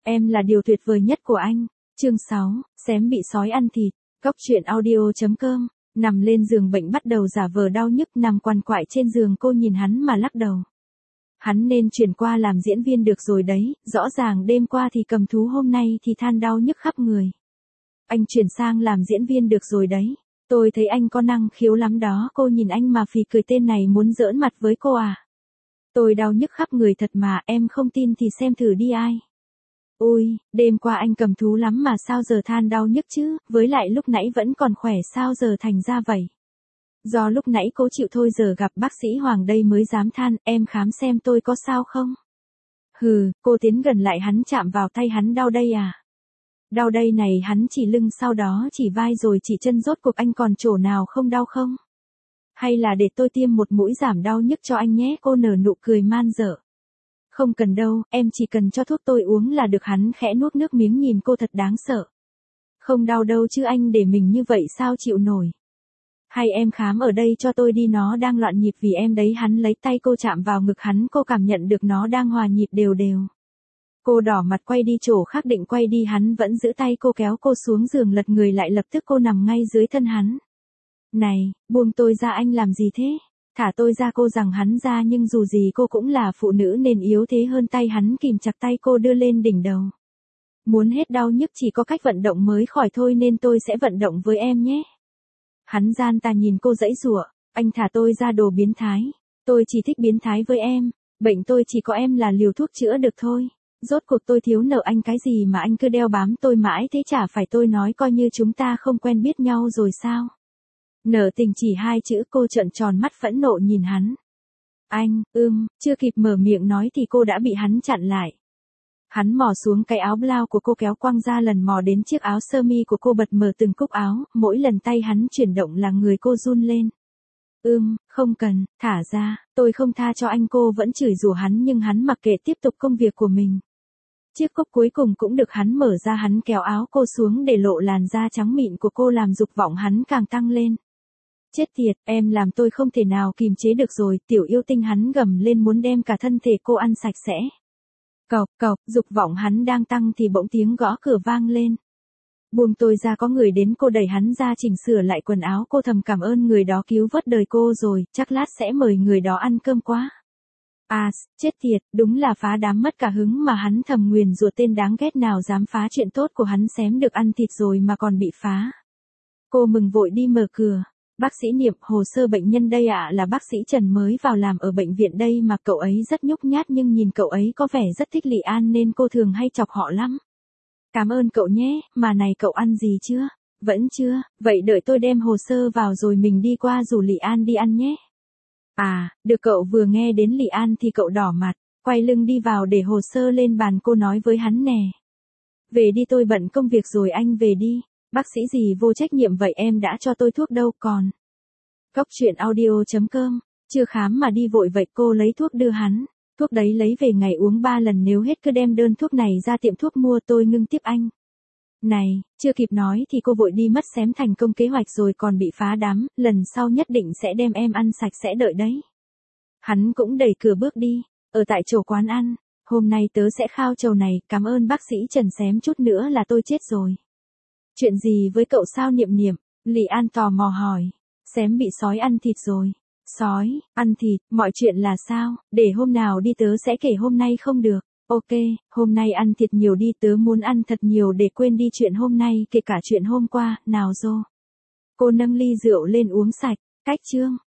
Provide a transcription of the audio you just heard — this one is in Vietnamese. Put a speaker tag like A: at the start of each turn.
A: Em là điều tuyệt vời nhất của anh. Chương 6, xém bị sói ăn thịt. Góc truyện audio.com. Nằm lên giường bệnh bắt đầu giả vờ đau nhức nằm quằn quại trên giường, cô nhìn hắn mà lắc đầu. Hắn nên chuyển qua làm diễn viên được rồi đấy, rõ ràng đêm qua thì cầm thú, hôm nay thì than đau nhức khắp người. Anh chuyển sang làm diễn viên được rồi đấy. Tôi thấy anh có năng khiếu lắm đó. Cô nhìn anh mà phì cười, tên này muốn giỡn mặt với cô à? Tôi đau nhức khắp người thật mà, em không tin thì xem thử đi ai. Ôi, đêm qua anh cầm thú lắm mà sao giờ than đau nhức chứ, với lại lúc nãy vẫn còn khỏe sao giờ thành ra vậy? Do lúc nãy cố chịu thôi, giờ gặp bác sĩ Hoàng đây mới dám than, em khám xem tôi có sao không? Hừ, cô tiến gần lại, hắn chạm vào tay hắn, đau đây à? Đau đây này, hắn chỉ lưng, sau đó chỉ vai rồi chỉ chân, rốt cuộc anh còn chỗ nào không đau không? Hay là để tôi tiêm một mũi giảm đau nhức cho anh nhé, cô nở nụ cười man dợ. Không cần đâu, em chỉ cần cho thuốc tôi uống là được. Hắn khẽ nuốt nước miếng nhìn cô thật đáng sợ. Không đau đâu chứ anh, để mình như vậy sao chịu nổi. Hay em khám ở đây cho tôi đi, nó đang loạn nhịp vì em đấy. Hắn lấy tay cô chạm vào ngực hắn, cô cảm nhận được nó đang hòa nhịp đều đều. Cô đỏ mặt quay đi chỗ khác, định quay đi, hắn vẫn giữ tay cô, kéo cô xuống giường, lật người lại, lập tức cô nằm ngay dưới thân hắn. Này, buông tôi ra, anh làm gì thế? Thả tôi ra, cô rằng hắn ra, nhưng dù gì cô cũng là phụ nữ nên yếu thế hơn. Tay hắn kìm chặt tay cô đưa lên đỉnh đầu. Muốn hết đau nhức chỉ có cách vận động mới khỏi thôi, nên tôi sẽ vận động với em nhé. Hắn gian tà nhìn cô giãy giụa, anh thả tôi ra, đồ biến thái. Tôi chỉ thích biến thái với em, bệnh tôi chỉ có em là liều thuốc chữa được thôi. Rốt cuộc tôi thiếu nợ anh cái gì mà anh cứ đeo bám tôi mãi thế, chả phải tôi nói coi như chúng ta không quen biết nhau rồi sao? Nợ tình chỉ hai chữ, cô trợn tròn mắt phẫn nộ nhìn hắn. Anh, chưa kịp mở miệng nói thì cô đã bị hắn chặn lại. Hắn mò xuống cái áo blau của cô, kéo quăng ra, lần mò đến chiếc áo sơ mi của cô, bật mở từng cúc áo, mỗi lần tay hắn chuyển động là người cô run lên. Không cần, thả ra, tôi không tha cho anh, cô vẫn chửi rủa hắn, nhưng hắn mặc kệ, tiếp tục công việc của mình. Chiếc cúc cuối cùng cũng được hắn mở ra, hắn kéo áo cô xuống để lộ làn da trắng mịn của cô, làm dục vọng hắn càng tăng lên. Chết tiệt, em làm tôi không thể nào kìm chế được rồi, tiểu yêu tinh, hắn gầm lên muốn đem cả thân thể cô ăn sạch sẽ. Cộc cộc, dục vọng hắn đang tăng thì bỗng tiếng gõ cửa vang lên. Buông tôi ra, có người đến, cô đẩy hắn ra, chỉnh sửa lại quần áo, cô thầm cảm ơn người đó cứu vớt đời cô rồi, chắc lát sẽ mời người đó ăn cơm quá. À, chết tiệt, đúng là phá đám, mất cả hứng mà. Hắn thầm nguyền rủa, tên đáng ghét nào dám phá chuyện tốt của hắn, xém được ăn thịt rồi mà còn bị phá. Cô mừng vội đi mở cửa. Bác sĩ Niệm, hồ sơ bệnh nhân đây ạ, là bác sĩ Trần mới vào làm ở bệnh viện đây mà. Cậu ấy rất nhút nhát nhưng nhìn cậu ấy có vẻ rất thích Lị An nên cô thường hay chọc họ lắm. Cảm ơn cậu nhé, mà này cậu ăn gì chưa? Vẫn chưa, vậy đợi tôi đem hồ sơ vào rồi mình đi qua rủ Lị An đi ăn nhé. À, được. Cậu vừa nghe đến Lị An thì cậu đỏ mặt, quay lưng đi vào để hồ sơ lên bàn, cô nói với hắn nè. Về đi, tôi bận công việc rồi, anh về đi. Bác sĩ gì vô trách nhiệm vậy, em đã cho tôi thuốc đâu còn. Góc truyện audio.com, chưa khám mà đi vội vậy, cô lấy thuốc đưa hắn. Thuốc đấy lấy về ngày uống 3 lần, nếu hết cứ đem đơn thuốc này ra tiệm thuốc mua, tôi ngưng tiếp anh. Này, chưa kịp nói thì cô vội đi mất, xém thành công kế hoạch rồi còn bị phá đám, lần sau nhất định sẽ đem em ăn sạch sẽ, đợi đấy. Hắn cũng đẩy cửa bước đi, ở tại chỗ quán ăn, hôm nay tớ sẽ khao trầu này, cảm ơn bác sĩ Trần, xém chút nữa là tôi chết rồi. Chuyện gì với cậu sao Niệm Niệm? Lị An tò mò hỏi. Xém bị sói ăn thịt rồi. Sói, ăn thịt, mọi chuyện là sao? Để hôm nào đi, tớ sẽ kể, hôm nay không được. Ok, hôm nay ăn thịt nhiều đi, tớ muốn ăn thật nhiều để quên đi chuyện hôm nay, kể cả chuyện hôm qua, nào Dô. Cô nâng ly rượu lên uống sạch, cách chương.